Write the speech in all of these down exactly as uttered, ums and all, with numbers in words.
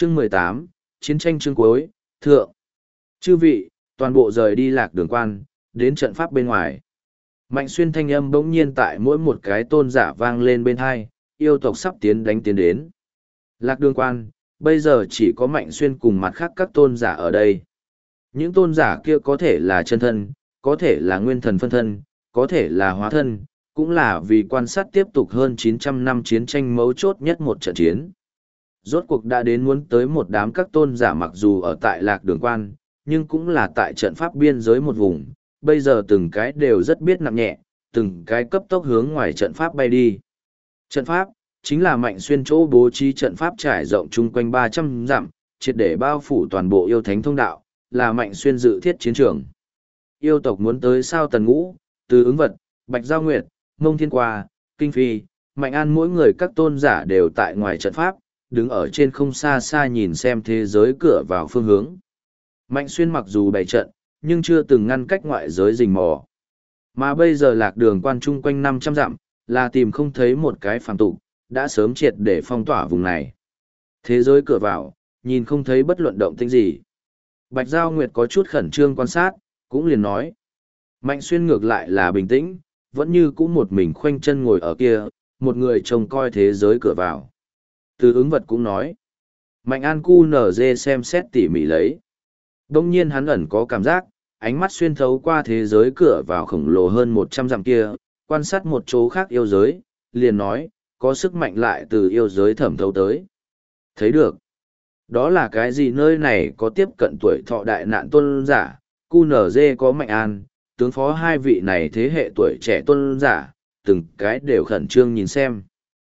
Chương mười tám, Chiến tranh chương cuối, thượng. Chư vị, toàn bộ rời đi lạc đường quan, đến trận pháp bên ngoài. Mạnh xuyên thanh âm bỗng nhiên tại mỗi một cái tôn giả vang lên bên hai, yêu tộc sắp tiến đánh tiến đến. Lạc đường quan, bây giờ chỉ có mạnh xuyên cùng mặt khác các tôn giả ở đây. Những tôn giả kia có thể là chân thân, có thể là nguyên thần phân thân, có thể là hóa thân, cũng là vì quan sát tiếp tục hơn chín trăm năm chiến tranh mấu chốt nhất một trận chiến. Rốt cuộc đã đến muốn tới một đám các tôn giả mặc dù ở tại lạc đường quan, nhưng cũng là tại trận pháp biên giới một vùng, bây giờ từng cái đều rất biết nặng nhẹ, từng cái cấp tốc hướng ngoài trận pháp bay đi. Trận pháp, chính là mạnh xuyên chỗ bố trí trận pháp trải rộng chung quanh ba trăm dặm, triệt để bao phủ toàn bộ yêu thánh thông đạo, là mạnh xuyên dự thiết chiến trường. Yêu tộc muốn tới sao tần ngũ, từ ứng vật, bạch giao nguyệt, mông thiên qua, kinh phi, mạnh an mỗi người các tôn giả đều tại ngoài trận pháp, đứng ở trên không xa xa nhìn xem thế giới cửa vào phương hướng. Mạnh xuyên mặc dù bày trận, nhưng chưa từng ngăn cách ngoại giới rình mò. Mà bây giờ lạc đường quan trung quanh năm trăm dặm, là tìm không thấy một cái phàm tục, đã sớm triệt để phong tỏa vùng này. Thế giới cửa vào, nhìn không thấy bất luận động tĩnh gì. Bạch Giao Nguyệt có chút khẩn trương quan sát, cũng liền nói. Mạnh xuyên ngược lại là bình tĩnh, vẫn như cũ một mình khoanh chân ngồi ở kia, một người trông coi thế giới cửa vào. Từ ứng vật cũng nói. Mạnh an cu nở dê xem xét tỉ mỉ lấy. Đông nhiên hắn ẩn có cảm giác, ánh mắt xuyên thấu qua thế giới cửa vào khổng lồ hơn một trăm dặm kia, quan sát một chỗ khác yêu giới, liền nói, có sức mạnh lại từ yêu giới thẩm thấu tới. Thấy được. Đó là cái gì nơi này có tiếp cận tuổi thọ đại nạn tôn giả, cu nở dê có mạnh an, tướng phó hai vị này thế hệ tuổi trẻ tôn giả, từng cái đều khẩn trương nhìn xem.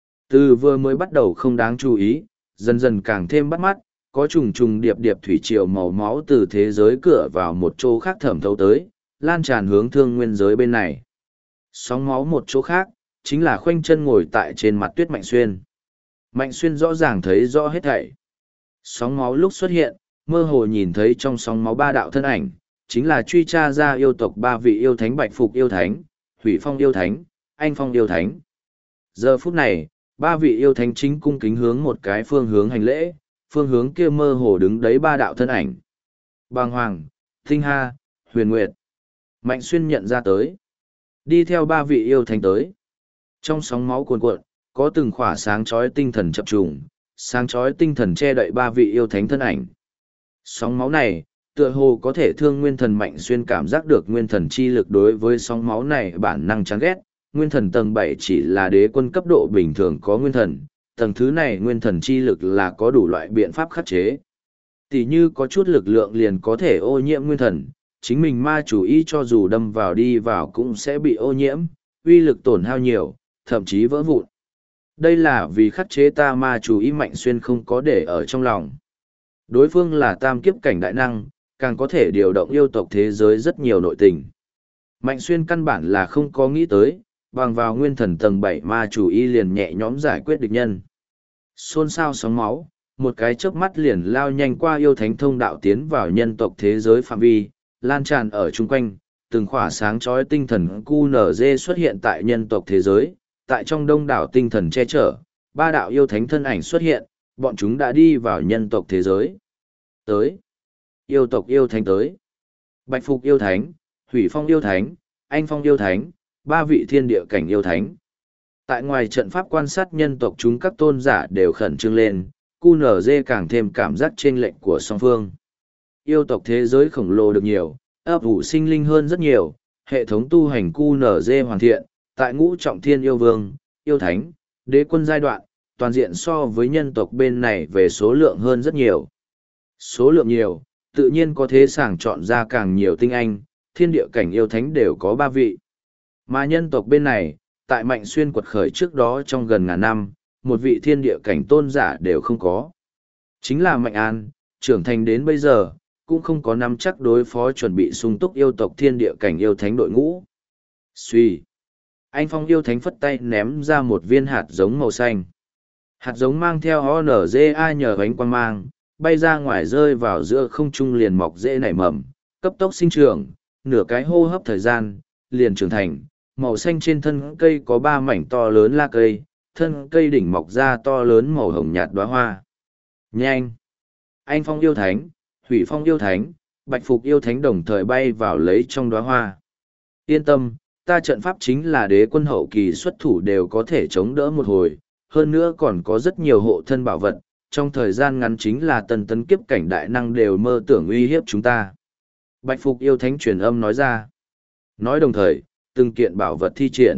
Từ vừa mới bắt đầu không đáng chú ý, dần dần càng thêm bắt mắt, có trùng trùng điệp điệp thủy triều màu máu từ thế giới cửa vào một chỗ khác thẩm thấu tới, lan tràn hướng thương nguyên giới bên này. Sóng máu một chỗ khác, chính là khoanh chân ngồi tại trên mặt tuyết Mạnh Xuyên. Mạnh Xuyên rõ ràng thấy rõ hết thảy. Sóng máu lúc xuất hiện, mơ hồ nhìn thấy trong sóng máu ba đạo thân ảnh, chính là truy tra ra yêu tộc ba vị yêu thánh Bạch Phục yêu thánh, Hủy Phong yêu thánh, Anh Phong yêu thánh. Giờ phút này, ba vị yêu thánh chính cung kính hướng một cái phương hướng hành lễ, phương hướng kia mơ hồ đứng đấy ba đạo thân ảnh. Bàng Hoàng, Tinh Ha, Huyền Nguyệt. Mạnh Xuyên nhận ra tới. Đi theo ba vị yêu thánh tới. Trong sóng máu cuồn cuộn, có từng khỏa sáng chói tinh thần chập trùng, sáng chói tinh thần che đậy ba vị yêu thánh thân ảnh. Sóng máu này, tựa hồ có thể thương nguyên thần Mạnh Xuyên cảm giác được nguyên thần chi lực đối với sóng máu này bản năng chán ghét. Nguyên thần tầng bảy chỉ là đế quân cấp độ bình thường có nguyên thần, tầng thứ này nguyên thần chi lực là có đủ loại biện pháp khắc chế. Tỷ như có chút lực lượng liền có thể ô nhiễm nguyên thần, chính mình ma chủ ý cho dù đâm vào đi vào cũng sẽ bị ô nhiễm, uy lực tổn hao nhiều, thậm chí vỡ vụn. Đây là vì khắc chế ta ma chủ ý Mạnh Xuyên không có để ở trong lòng. Đối phương là tam kiếp cảnh đại năng, càng có thể điều động yêu tộc thế giới rất nhiều nội tình. Mạnh Xuyên căn bản là không có nghĩ tới, bằng vào nguyên thần tầng bảy ma chủ y liền nhẹ nhõm giải quyết địch nhân. Xôn xao sóng máu, một cái chớp mắt liền lao nhanh qua yêu thánh thông đạo tiến vào nhân tộc thế giới phạm vi, lan tràn ở chung quanh, từng khỏa sáng chói tinh thần cu nở dê xuất hiện tại nhân tộc thế giới, tại trong đông đảo tinh thần che chở, ba đạo yêu thánh thân ảnh xuất hiện, bọn chúng đã đi vào nhân tộc thế giới. Tới. Yêu tộc yêu thánh tới. Bạch Phục yêu thánh, Hủy Phong yêu thánh, Anh Phong yêu thánh, ba vị thiên địa cảnh yêu thánh. Tại ngoài trận pháp quan sát nhân tộc chúng các tôn giả đều khẩn trương lên, cu nở dê càng thêm cảm giác chênh lệch của song phương. Yêu tộc thế giới khổng lồ được nhiều, ấp ủ sinh linh hơn rất nhiều, hệ thống tu hành cu nở dê hoàn thiện, tại ngũ trọng thiên yêu vương, yêu thánh, đế quân giai đoạn, toàn diện so với nhân tộc bên này về số lượng hơn rất nhiều. Số lượng nhiều, tự nhiên có thế sàng chọn ra càng nhiều tinh anh, thiên địa cảnh yêu thánh đều có ba vị. Mà nhân tộc bên này, tại Mạnh Xuyên quật khởi trước đó trong gần ngàn năm, một vị thiên địa cảnh tôn giả đều không có. Chính là Mạnh An, trưởng thành đến bây giờ, cũng không có nắm chắc đối phó chuẩn bị sung túc yêu tộc thiên địa cảnh yêu thánh đội ngũ. Suy. Anh Phong yêu thánh phất tay ném ra một viên hạt giống màu xanh. Hạt giống mang theo o en giê a nhờ ánh quang mang, bay ra ngoài rơi vào giữa không trung liền mọc rễ nảy mầm, cấp tốc sinh trưởng, nửa cái hô hấp thời gian, liền trưởng thành. Màu xanh trên thân cây có ba mảnh to lớn la cây, thân cây đỉnh mọc ra to lớn màu hồng nhạt đóa hoa. Nhanh! Anh Phong yêu thánh, Hủy Phong yêu thánh, Bạch Phục yêu thánh đồng thời bay vào lấy trong đóa hoa. Yên tâm, ta trận pháp chính là đế quân hậu kỳ xuất thủ đều có thể chống đỡ một hồi, hơn nữa còn có rất nhiều hộ thân bảo vật, trong thời gian ngắn chính là tần tấn kiếp cảnh đại năng đều mơ tưởng uy hiếp chúng ta. Bạch Phục yêu thánh truyền âm nói ra. Nói đồng thời, từng kiện bảo vật thi triển.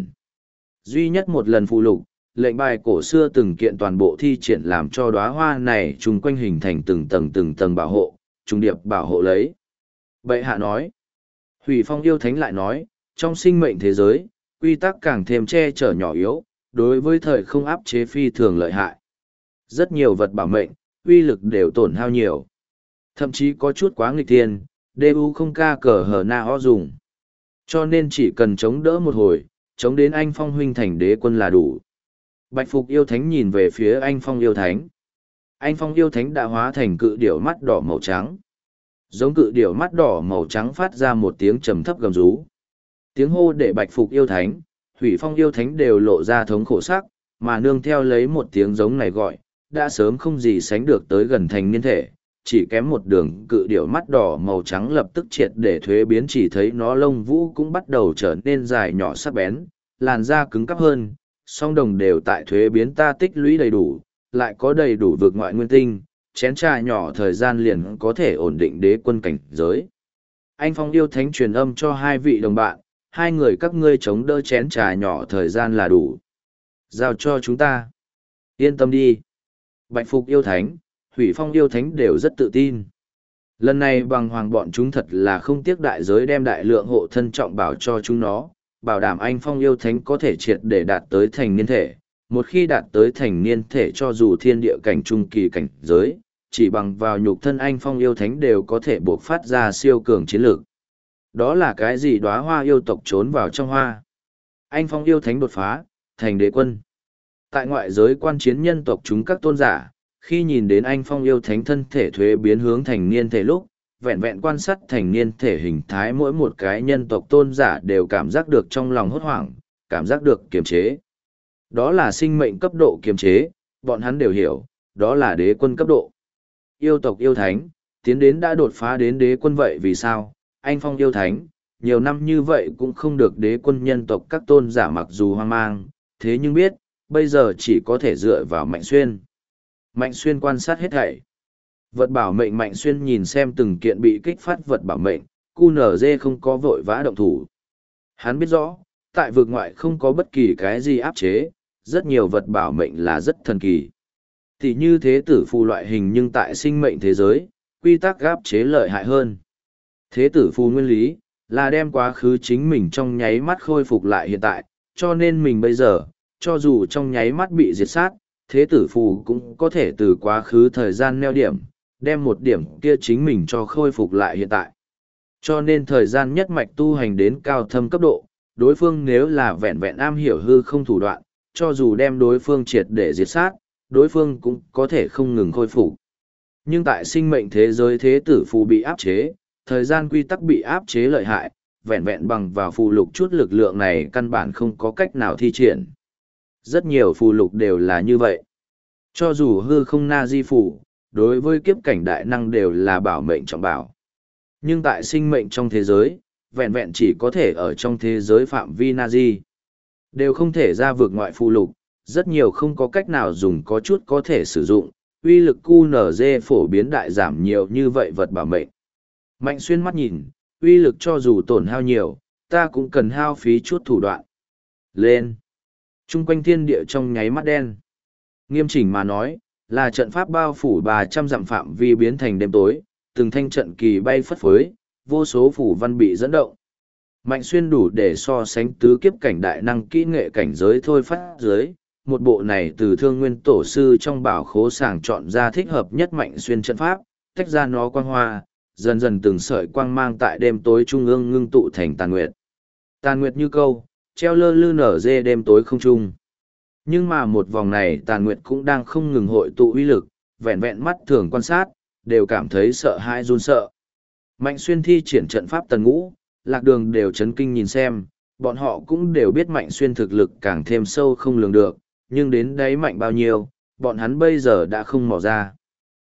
Duy nhất một lần phụ lục, lệnh bài cổ xưa từng kiện toàn bộ thi triển làm cho đóa hoa này chung quanh hình thành từng tầng từng tầng bảo hộ, trung điệp bảo hộ lấy. Bệ hạ nói. Hủy Phong yêu thánh lại nói, trong sinh mệnh thế giới, quy tắc càng thêm che chở nhỏ yếu, đối với thời không áp chế phi thường lợi hại. Rất nhiều vật bảo mệnh, uy lực đều tổn hao nhiều. Thậm chí có chút quá nghịch thiên, đê u không ca cờ hở na ho dùng. Cho nên chỉ cần chống đỡ một hồi, chống đến anh Phong huynh thành đế quân là đủ. Bạch Phục yêu thánh nhìn về phía anh Phong yêu thánh. Anh Phong yêu thánh đã hóa thành cự điểu mắt đỏ màu trắng. Giống cự điểu mắt đỏ màu trắng phát ra một tiếng trầm thấp gầm rú. Tiếng hô để Bạch Phục yêu thánh, Hủy Phong yêu thánh đều lộ ra thống khổ sắc, mà nương theo lấy một tiếng giống này gọi, đã sớm không gì sánh được tới gần thành niên thể, chỉ kém một đường cự điểu mắt đỏ màu trắng lập tức triệt để thuế biến, chỉ thấy nó lông vũ cũng bắt đầu trở nên dài nhỏ sắc bén, làn da cứng cắp hơn, song đồng đều tại thuế biến ta tích lũy đầy đủ, lại có đầy đủ vực ngoại nguyên tinh, chén trà nhỏ thời gian liền có thể ổn định đế quân cảnh giới. Anh Phong yêu thánh truyền âm cho hai vị đồng bạn, hai người các ngươi chống đỡ chén trà nhỏ thời gian là đủ. Giao cho chúng ta. Yên tâm đi. Bạch Phục yêu thánh, Hủy Phong yêu thánh đều rất tự tin. Lần này bằng hoàng bọn chúng thật là không tiếc đại giới đem đại lượng hộ thân trọng bảo cho chúng nó, bảo đảm anh Phong yêu thánh có thể triệt để đạt tới thành niên thể. Một khi đạt tới thành niên thể cho dù thiên địa cảnh trung kỳ cảnh giới, chỉ bằng vào nhục thân anh Phong yêu thánh đều có thể buộc phát ra siêu cường chiến lược. Đó là cái gì đóa hoa yêu tộc trốn vào trong hoa. Anh Phong yêu thánh đột phá, thành đế quân. Tại ngoại giới quan chiến nhân tộc chúng các tôn giả, khi nhìn đến anh Phong yêu thánh thân thể thuế biến hướng thành niên thể lúc, vẹn vẹn quan sát thành niên thể hình thái mỗi một cái nhân tộc tôn giả đều cảm giác được trong lòng hốt hoảng, cảm giác được kiềm chế. Đó là sinh mệnh cấp độ kiềm chế, bọn hắn đều hiểu, đó là đế quân cấp độ. Yêu tộc yêu thánh, tiến đến đã đột phá đến đế quân vậy vì sao? Anh Phong yêu thánh, nhiều năm như vậy cũng không được đế quân nhân tộc các tôn giả mặc dù hoang mang, thế nhưng biết, bây giờ chỉ có thể dựa vào Mạnh Xuyên. Mạnh Xuyên quan sát hết thảy. Vật bảo mệnh Mạnh Xuyên nhìn xem từng kiện bị kích phát vật bảo mệnh, cu nở dê không có vội vã động thủ. Hắn biết rõ, tại vực ngoại không có bất kỳ cái gì áp chế, rất nhiều vật bảo mệnh là rất thần kỳ. Thì như thế tử phù loại hình nhưng tại sinh mệnh thế giới, quy tắc áp chế lợi hại hơn. Thế tử phù nguyên lý, là đem quá khứ chính mình trong nháy mắt khôi phục lại hiện tại, cho nên mình bây giờ, cho dù trong nháy mắt bị diệt sát, thế tử phù cũng có thể từ quá khứ thời gian neo điểm, đem một điểm kia chính mình cho khôi phục lại hiện tại. Cho nên thời gian nhất mạch tu hành đến cao thâm cấp độ, đối phương nếu là vẹn vẹn am hiểu hư không thủ đoạn, cho dù đem đối phương triệt để diệt sát, đối phương cũng có thể không ngừng khôi phục. Nhưng tại sinh mệnh thế giới thế tử phù bị áp chế, thời gian quy tắc bị áp chế lợi hại, vẹn vẹn bằng vào phù lục chút lực lượng này căn bản không có cách nào thi triển. Rất nhiều phù lục đều là như vậy. Cho dù hư không na di phù, đối với kiếp cảnh đại năng đều là bảo mệnh trọng bảo. Nhưng tại sinh mệnh trong thế giới, vẹn vẹn chỉ có thể ở trong thế giới phạm vi na di. Đều không thể ra vượt ngoại phù lục, rất nhiều không có cách nào dùng có chút có thể sử dụng, uy lực cu nở dê phổ biến đại giảm nhiều như vậy vật bảo mệnh. Mạnh Xuyên mắt nhìn, uy lực cho dù tổn hao nhiều, ta cũng cần hao phí chút thủ đoạn. Lên! Trung quanh thiên địa trong nháy mắt đen. Nghiêm chỉnh mà nói, là trận pháp bao phủ ba trăm dặm phạm vi biến thành đêm tối, từng thanh trận kỳ bay phất phới, vô số phủ văn bị dẫn động. Mạnh Xuyên đủ để so sánh tứ kiếp cảnh đại năng kỹ nghệ cảnh giới thôi phát dưới, một bộ này từ Thương Nguyên tổ sư trong bảo khố sàng chọn ra thích hợp nhất Mạnh Xuyên trận pháp, tách ra nó quang hoa, dần dần từng sợi quang mang tại đêm tối trung ương ngưng tụ thành tàn nguyệt. Tàn nguyệt như câu, treo lơ lư nở dê đêm tối không trung. Nhưng mà một vòng này tàn nguyệt cũng đang không ngừng hội tụ uy lực, vẹn vẹn mắt thường quan sát, đều cảm thấy sợ hãi run sợ. Mạnh Xuyên thi triển trận pháp tần ngũ, Lạc Đường đều chấn kinh nhìn xem, bọn họ cũng đều biết Mạnh Xuyên thực lực càng thêm sâu không lường được, nhưng đến đấy mạnh bao nhiêu, bọn hắn bây giờ đã không mò ra.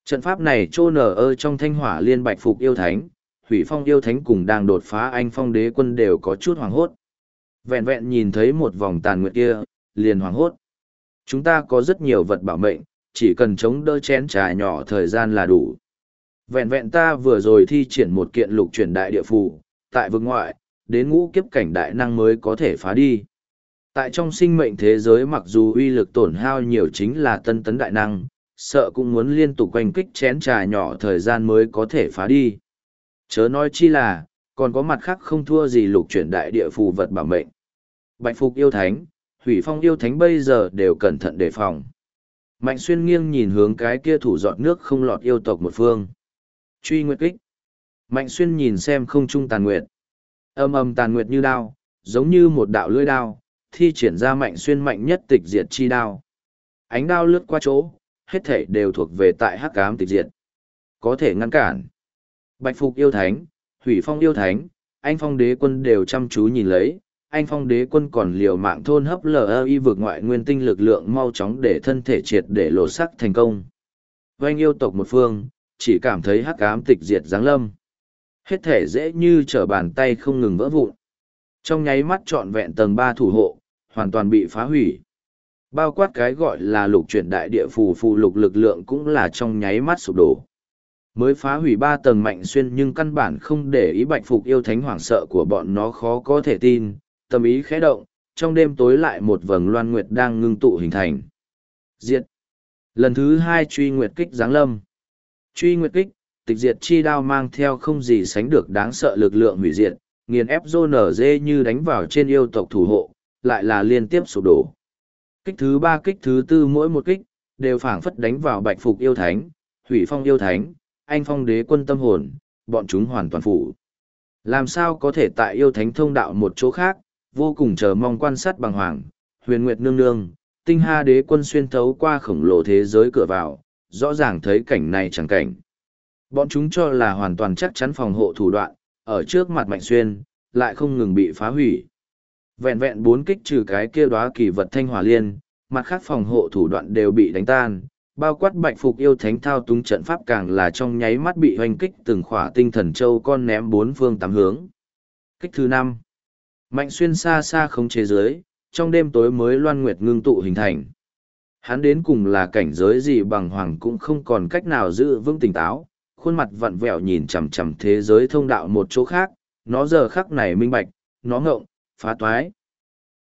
Trận pháp này trô nở ơ trong thanh hỏa liên bạch phục yêu thánh, hủy phong yêu thánh cùng đang đột phá anh phong đế quân đều có chút hoảng hốt. Vẹn vẹn nhìn thấy một vòng tàn nguyệt kia, liền hoảng hốt. Chúng ta có rất nhiều vật bảo mệnh, chỉ cần chống đỡ chén trà nhỏ thời gian là đủ. Vẹn vẹn ta vừa rồi thi triển một kiện lục chuyển đại địa phù, tại vực ngoại, đến ngũ kiếp cảnh đại năng mới có thể phá đi. Tại trong sinh mệnh thế giới mặc dù uy lực tổn hao nhiều chính là tân tấn đại năng, sợ cũng muốn liên tục quanh kích chén trà nhỏ thời gian mới có thể phá đi. Chớ nói chi là, còn có mặt khác không thua gì lục chuyển đại địa phù vật bảo mệnh. Bạch phục yêu thánh, hủy phong yêu thánh bây giờ đều cẩn thận đề phòng. Mạnh xuyên nghiêng nhìn hướng cái kia thủ dọn nước không lọt yêu tộc một phương. Truy nguyệt kích. Mạnh xuyên nhìn xem không trung tàn nguyệt. Âm âm tàn nguyệt như đao, giống như một đạo lưỡi đao, thi triển ra mạnh xuyên mạnh nhất tịch diệt chi đao. Ánh đao lướt qua chỗ, hết thảy đều thuộc về tại hắc ám tịch diệt. Có thể ngăn cản. Bạch phục yêu thánh, hủy phong yêu thánh, anh phong đế quân đều chăm chú nhìn lấy. Anh phong đế quân còn liều mạng thôn hấp lờ y vượt ngoại nguyên tinh lực lượng mau chóng để thân thể triệt để lộ sắc thành công. Vanh yêu tộc một phương, chỉ cảm thấy hắc ám tịch diệt giáng lâm. Hết thể dễ như trở bàn tay không ngừng vỡ vụn. Trong nháy mắt trọn vẹn tầng ba thủ hộ, hoàn toàn bị phá hủy. Bao quát cái gọi là lục chuyển đại địa phù phù lục lực lượng cũng là trong nháy mắt sụp đổ. Mới phá hủy ba tầng mạnh xuyên nhưng căn bản không để ý bạch phục yêu thánh hoảng sợ của bọn nó khó có thể tin, tâm ý khẽ động, trong đêm tối lại một vầng loan nguyệt đang ngưng tụ hình thành. Diệt. Lần thứ hai truy nguyệt kích giáng lâm. Truy nguyệt kích, tịch diệt chi đao mang theo không gì sánh được đáng sợ lực lượng hủy diệt, nghiền ép rô nở dê như đánh vào trên yêu tộc thủ hộ, lại là liên tiếp sụp đổ. Kích thứ ba kích thứ tư mỗi một kích, đều phảng phất đánh vào bạch phục yêu thánh, hủy phong yêu thánh, anh phong đế quân tâm hồn, bọn chúng hoàn toàn phủ. Làm sao có thể tại yêu thánh thông đạo một chỗ khác, vô cùng chờ mong quan sát bằng hoàng, huyền nguyệt nương nương, tinh ha đế quân xuyên thấu qua khổng lồ thế giới cửa vào, rõ ràng thấy cảnh này chẳng cảnh. Bọn chúng cho là hoàn toàn chắc chắn phòng hộ thủ đoạn, ở trước mặt mạnh xuyên, lại không ngừng bị phá hủy. Vẹn vẹn bốn kích trừ cái kia đóa kỳ vật thanh hỏa liên, mặt khác phòng hộ thủ đoạn đều bị đánh tan, bao quát bạch phục yêu thánh thao túng trận pháp càng là trong nháy mắt bị hoành kích từng khỏa tinh thần châu con ném bốn phương tám hướng. Kích thứ năm. Mạnh xuyên xa xa không chế giới, trong đêm tối mới loan nguyệt ngưng tụ hình thành. Hắn đến cùng là cảnh giới gì bằng hoàng cũng không còn cách nào giữ vững tỉnh táo, khuôn mặt vặn vẹo nhìn chằm chằm thế giới thông đạo một chỗ khác, nó giờ khắc này minh bạch, nó ngộng, phá toái.